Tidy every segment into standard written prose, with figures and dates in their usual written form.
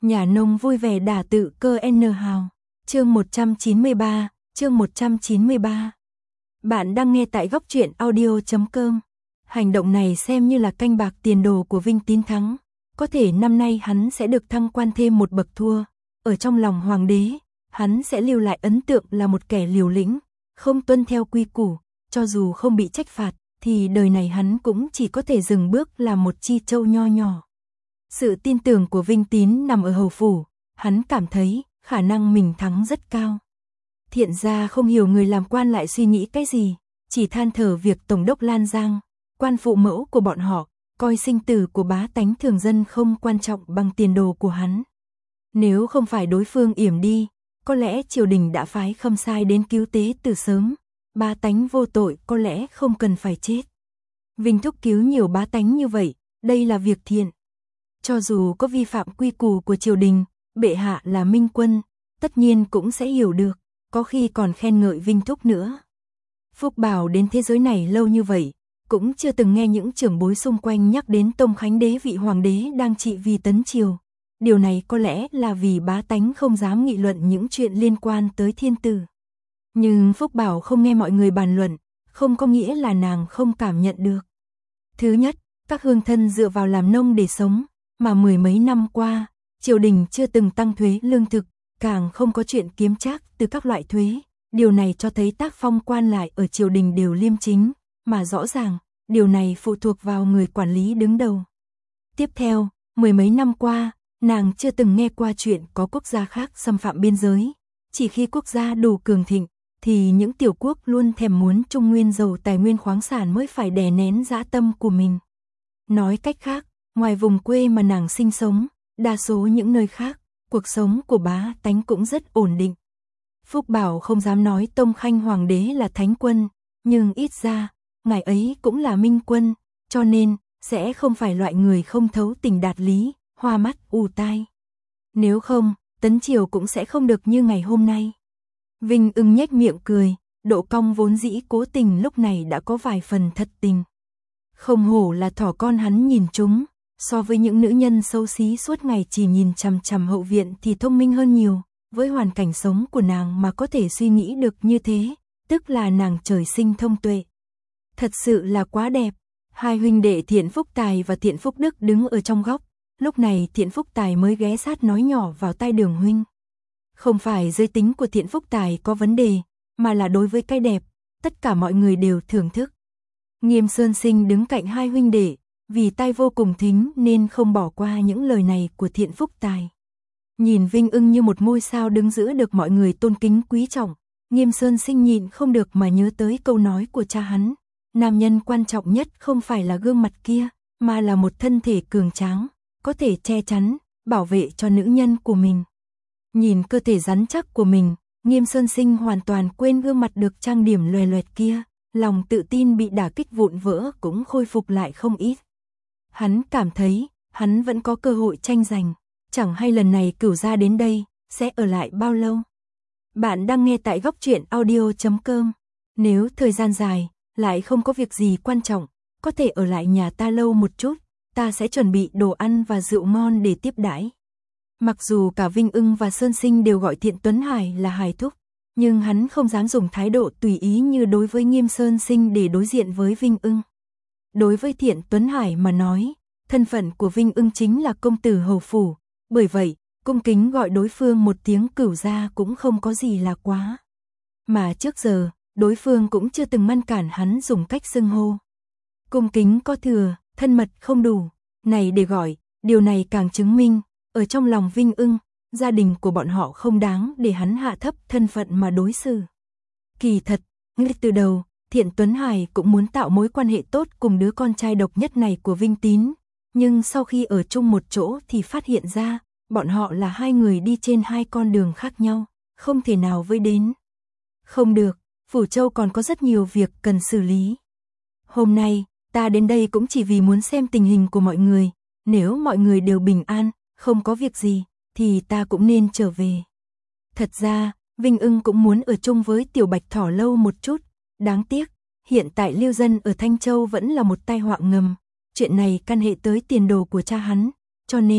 Nhà nông vui vẻ đả tự cơ N hào. Chương 193, chương 193. Bạn đang nghe tại góc truyện audio.com. Hành động này xem như là canh bạc tiền đồ của Vinh Tín Thắng. Có thể năm nay hắn sẽ được thăng quan thêm một bậc thua. Ở trong lòng hoàng đế, hắn sẽ lưu lại ấn tượng là một kẻ liều lĩnh, không tuân theo quy củ, cho dù không bị trách phạt, thì đời này hắn cũng chỉ có thể dừng bước làm một chi châu nho nhỏ. Sự tin tưởng của Vinh Tín nằm ở hầu phủ, hắn cảm thấy khả năng mình thắng rất cao. Thiện gia không hiểu người làm quan lại suy nghĩ cái gì, chỉ than thở việc Tổng đốc Lan Giang, quan phụ mẫu của bọn họ, coi sinh tử của bá tánh thường dân không quan trọng bằng tiền đồ của hắn. Nếu không phải đối phương yểm đi, có lẽ triều đình đã phái Khâm Sai đến cứu tế từ sớm, bá tánh vô tội có lẽ không cần phải chết. Vinh thúc cứu nhiều bá tánh như vậy, đây là việc thiện. Cho dù có vi phạm quy củ của triều đình, bệ hạ là minh quân, tất nhiên cũng sẽ hiểu được, có khi còn khen ngợi Vinh thúc nữa. Phúc Bảo đến thế giới này lâu như vậy, cũng chưa từng nghe những trưởng bối xung quanh nhắc đến Tông Khánh đế vị hoàng đế đang trị vì tấn triều. Điều này có lẽ là vì bá tánh không dám nghị luận những chuyện liên quan tới thiên tử. Nhưng Phúc Bảo không nghe mọi người bàn luận, không có nghĩa là nàng không cảm nhận được. Thứ nhất, các hương thân dựa vào làm nông để sống, mà mười mấy năm qua, triều đình chưa từng tăng thuế lương thực, càng không có chuyện kiếm trác từ các loại thuế. Điều này cho thấy tác phong quan lại ở triều đình đều liêm chính, mà rõ ràng, điều này phụ thuộc vào người quản lý đứng đầu. Tiếp theo, mười mấy năm qua, nàng chưa từng nghe qua chuyện có quốc gia khác xâm phạm biên giới. Chỉ khi quốc gia đủ cường thịnh, thì những tiểu quốc luôn thèm muốn Trung Nguyên giàu tài nguyên khoáng sản mới phải đè nén dã tâm của mình. Nói cách khác, ngoài vùng quê mà nàng sinh sống, đa số những nơi khác, cuộc sống của bá tánh cũng rất ổn định. Phúc Bảo không dám nói Tông Khanh hoàng đế là thánh quân, nhưng ít ra, ngài ấy cũng là minh quân, cho nên, sẽ không phải loại người không thấu tình đạt lý, hoa mắt ù tai. Nếu không, tấn triều cũng sẽ không được như ngày hôm nay. Vinh Ưng nhếch miệng cười, độ cong vốn dĩ cố tình lúc này đã có vài phần thật tình. Không hổ là thỏ con hắn nhìn chúng, so với những nữ nhân xấu xí suốt ngày chỉ nhìn chằm chằm hậu viện thì thông minh hơn nhiều, với hoàn cảnh sống của nàng mà có thể suy nghĩ được như thế, tức là nàng trời sinh thông tuệ. Thật sự là quá đẹp. Hai huynh đệ Thiện Phúc Tài và Thiện Phúc Đức đứng ở trong góc, lúc này Thiện Phúc Tài mới ghé sát nói nhỏ vào tai Đường huynh. Không phải giới tính của Thiện Phúc Tài có vấn đề, mà là đối với cái đẹp, tất cả mọi người đều thưởng thức. Nghiêm Sơn Sinh đứng cạnh hai huynh đệ, vì tai vô cùng thính nên không bỏ qua những lời này của Thiện Phúc Tài. Nhìn Vinh Ưng như một ngôi sao đứng giữa được mọi người tôn kính quý trọng, Nghiêm Sơn Sinh nhịn không được mà nhớ tới câu nói của cha hắn. Nam nhân quan trọng nhất không phải là gương mặt kia, mà là một thân thể cường tráng, có thể che chắn, bảo vệ cho nữ nhân của mình. Nhìn cơ thể rắn chắc của mình, Nghiêm Sơn Sinh hoàn toàn quên gương mặt được trang điểm loè loẹt kia, lòng tự tin bị đả kích vụn vỡ cũng khôi phục lại không ít. Hắn cảm thấy, hắn vẫn có cơ hội tranh giành, chẳng hay lần này Cửu gia đến đây, sẽ ở lại bao lâu. Bạn đang nghe tại góc truyện audio.com. Nếu thời gian dài, lại không có việc gì quan trọng, có thể ở lại nhà ta lâu một chút, ta sẽ chuẩn bị đồ ăn và rượu ngon để tiếp đãi. Mặc dù cả Vinh Ưng và Sơn Sinh đều gọi Thiện Tuấn Hải là Hải thúc, nhưng hắn không dám dùng thái độ tùy ý như đối với Nghiêm Sơn Sinh để đối diện với Vinh Ưng. Đối với Thiện Tuấn Hải mà nói, thân phận của Vinh Ưng chính là công tử hầu phủ, bởi vậy, cung kính gọi đối phương một tiếng Cửu gia cũng không có gì là quá. Mà trước giờ, đối phương cũng chưa từng ngăn cản hắn dùng cách xưng hô. Cung kính có thừa, thân mật không đủ, này để gọi, điều này càng chứng minh, ở trong lòng Vinh Ưng, gia đình của bọn họ không đáng để hắn hạ thấp thân phận mà đối xử. Kỳ thật, ngay từ đầu, Thiện Tuấn Hải cũng muốn tạo mối quan hệ tốt cùng đứa con trai độc nhất này của Vinh Tín, nhưng sau khi ở chung một chỗ thì phát hiện ra, bọn họ là hai người đi trên hai con đường khác nhau, không thể nào với đến. Không được, Phủ Châu còn có rất nhiều việc cần xử lý. Hôm nay, ta đến đây cũng chỉ vì muốn xem tình hình của mọi người, nếu mọi người đều bình an, không có việc gì, thì ta cũng nên trở về. Thật ra, Vinh Ưng cũng muốn ở chung với Tiểu Bạch Thỏ lâu một chút, đáng tiếc, hiện tại lưu dân ở Thanh Châu vẫn là một tai họa ngầm, chuyện này căn hệ tới tiền đồ của cha hắn, cho nên,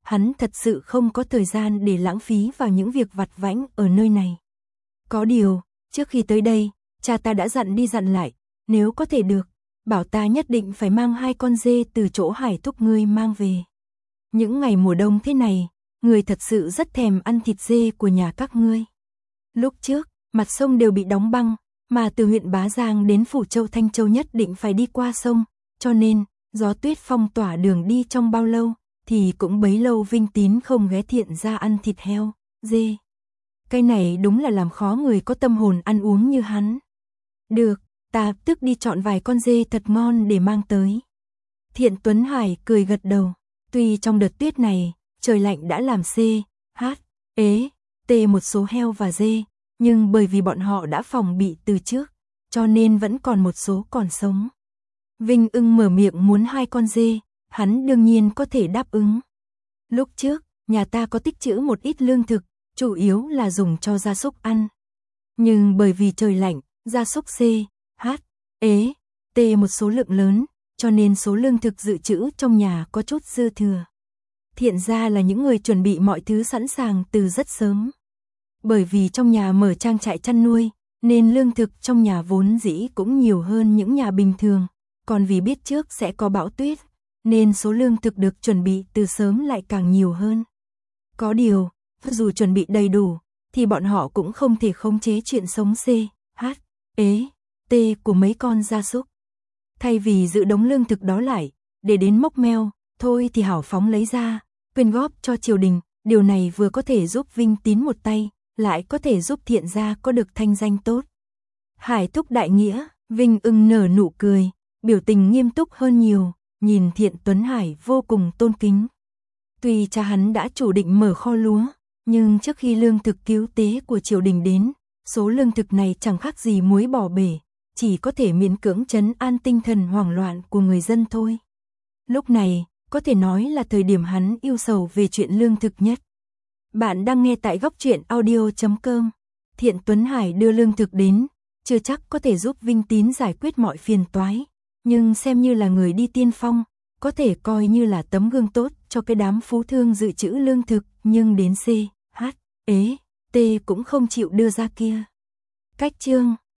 hắn thật sự không có thời gian để lãng phí vào những việc vặt vãnh ở nơi này. Có điều, trước khi tới đây, cha ta đã dặn đi dặn lại, nếu có thể được, bảo ta nhất định phải mang 2 con dê từ chỗ Hải thúc ngươi mang về. Những ngày mùa đông thế này, người thật sự rất thèm ăn thịt dê của nhà các ngươi. Lúc trước, mặt sông đều bị đóng băng, mà từ huyện Bá Giang đến Phủ Châu Thanh Châu nhất định phải đi qua sông, cho nên, gió tuyết phong tỏa đường đi trong bao lâu, thì cũng bấy lâu Vinh Tín không ghé Thiện ra ăn thịt heo, dê. Cái này đúng là làm khó người có tâm hồn ăn uống như hắn. Được, ta tức đi chọn vài con dê thật ngon để mang tới. Thiện Tuấn Hải cười gật đầu, tuy trong đợt tuyết này, trời lạnh đã làm C, H, ế, T một số heo và dê, nhưng bởi vì bọn họ đã phòng bị từ trước, cho nên vẫn còn một số còn sống. Vinh Ưng mở miệng muốn 2 con dê, hắn đương nhiên có thể đáp ứng. Lúc trước, nhà ta có tích trữ một ít lương thực, chủ yếu là dùng cho gia súc ăn. Nhưng bởi vì trời lạnh, gia súc C, H, ế, T một số lượng lớn, cho nên số lương thực dự trữ trong nhà có chút dư thừa. Thiện gia là những người chuẩn bị mọi thứ sẵn sàng từ rất sớm. Bởi vì trong nhà mở trang trại chăn nuôi, nên lương thực trong nhà vốn dĩ cũng nhiều hơn những nhà bình thường. Còn vì biết trước sẽ có bão tuyết, nên số lương thực được chuẩn bị từ sớm lại càng nhiều hơn. Có điều, dù chuẩn bị đầy đủ, thì bọn họ cũng không thể khống chế chuyện sống C, H, ế, T của mấy con gia súc. Thay vì giữ đống lương thực đó lại, để đến mốc meo, thôi thì hảo phóng lấy ra, quyên góp cho triều đình, điều này vừa có thể giúp Vinh Tín một tay, lại có thể giúp Thiện gia có được thanh danh tốt. Hải thúc đại nghĩa, Vinh Ưng nở nụ cười, biểu tình nghiêm túc hơn nhiều, nhìn Thiện Tuấn Hải vô cùng tôn kính. Tuy cha hắn đã chủ định mở kho lúa, nhưng trước khi lương thực cứu tế của triều đình đến, số lương thực này chẳng khác gì muối bỏ bể, chỉ có thể miễn cưỡng trấn an tinh thần hoảng loạn của người dân thôi. Lúc này, có thể nói là thời điểm hắn ưu sầu về chuyện lương thực nhất. Bạn đang nghe tại góc truyện audio.com. Thiện Tuấn Hải đưa lương thực đến, chưa chắc có thể giúp Vinh Tín giải quyết mọi phiền toái, nhưng xem như là người đi tiên phong, có thể coi như là tấm gương tốt cho cái đám phú thương dự trữ lương thực, nhưng đến C, H, ế, T cũng không chịu đưa ra kia. Cách chương